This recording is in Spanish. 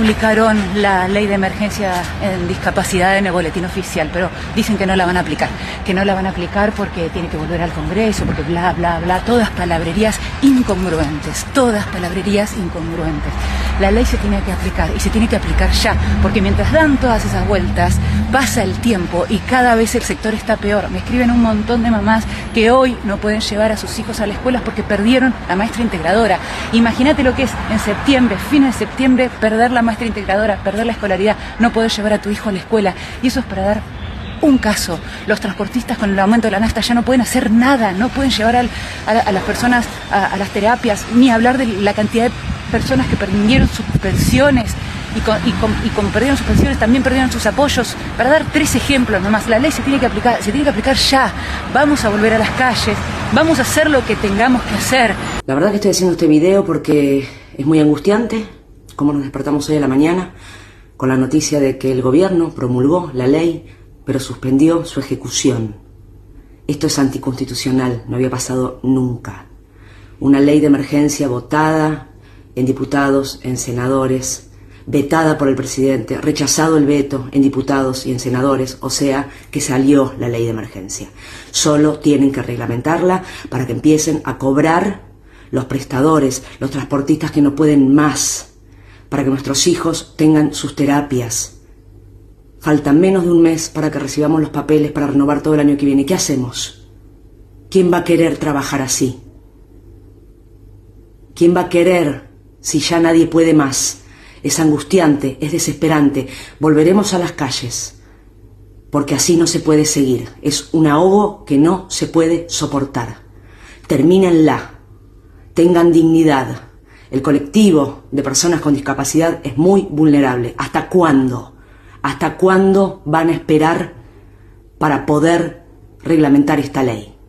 publicaron la ley de emergencia en discapacidad en el boletín oficial, pero dicen que no la van a aplicar. Que no la van a aplicar porque tiene que volver al Congreso, porque bla, bla, bla. Todas palabrerías incongruentes. Todas palabrerías incongruentes. La ley se tiene que aplicar y se tiene que aplicar ya, porque mientras dan todas esas vueltas, pasa el tiempo y cada vez el sector está peor. Me escriben un montón de mamás que hoy no pueden llevar a sus hijos a la escuela porque perdieron la maestra integradora. Imagínate lo que es en septiembre, fines de septiembre, perder la maestra integradora, perder la escolaridad, no poder llevar a tu hijo a la escuela. Y eso es para dar un caso. Los transportistas con el aumento de la nafta ya no pueden hacer nada, no pueden llevar a las personas a las terapias, ni hablar de la cantidad de personas que perdieron sus pensiones y como perdieron sus pensiones también perdieron sus apoyos. Para dar 3 ejemplos nomás, la ley se tiene que aplicar ya. Vamos a volver a las calles, vamos a hacer lo que tengamos que hacer. La verdad que estoy haciendo este video porque es muy angustiante cómo nos despertamos hoy a la mañana con la noticia de que el gobierno promulgó la ley pero suspendió su ejecución. Esto es anticonstitucional, no había pasado nunca. Una ley de emergencia votada en diputados, en senadores, vetada por el presidente, rechazado el veto en diputados y en senadores, o sea, que salió la ley de emergencia. Solo tienen que reglamentarla para que empiecen a cobrar los prestadores, los transportistas que no pueden más, para que nuestros hijos tengan sus terapias. Falta menos de un mes para que recibamos los papeles para renovar todo el año que viene. ¿Qué hacemos? ¿Quién va a querer trabajar así? ¿Quién va a querer si ya nadie puede más? Es angustiante, es desesperante. Volveremos a las calles, porque así no se puede seguir. Es un ahogo que no se puede soportar. Termínenla. Tengan dignidad. El colectivo de personas con discapacidad es muy vulnerable. ¿Hasta cuándo? ¿Hasta cuándo van a esperar para poder reglamentar esta ley?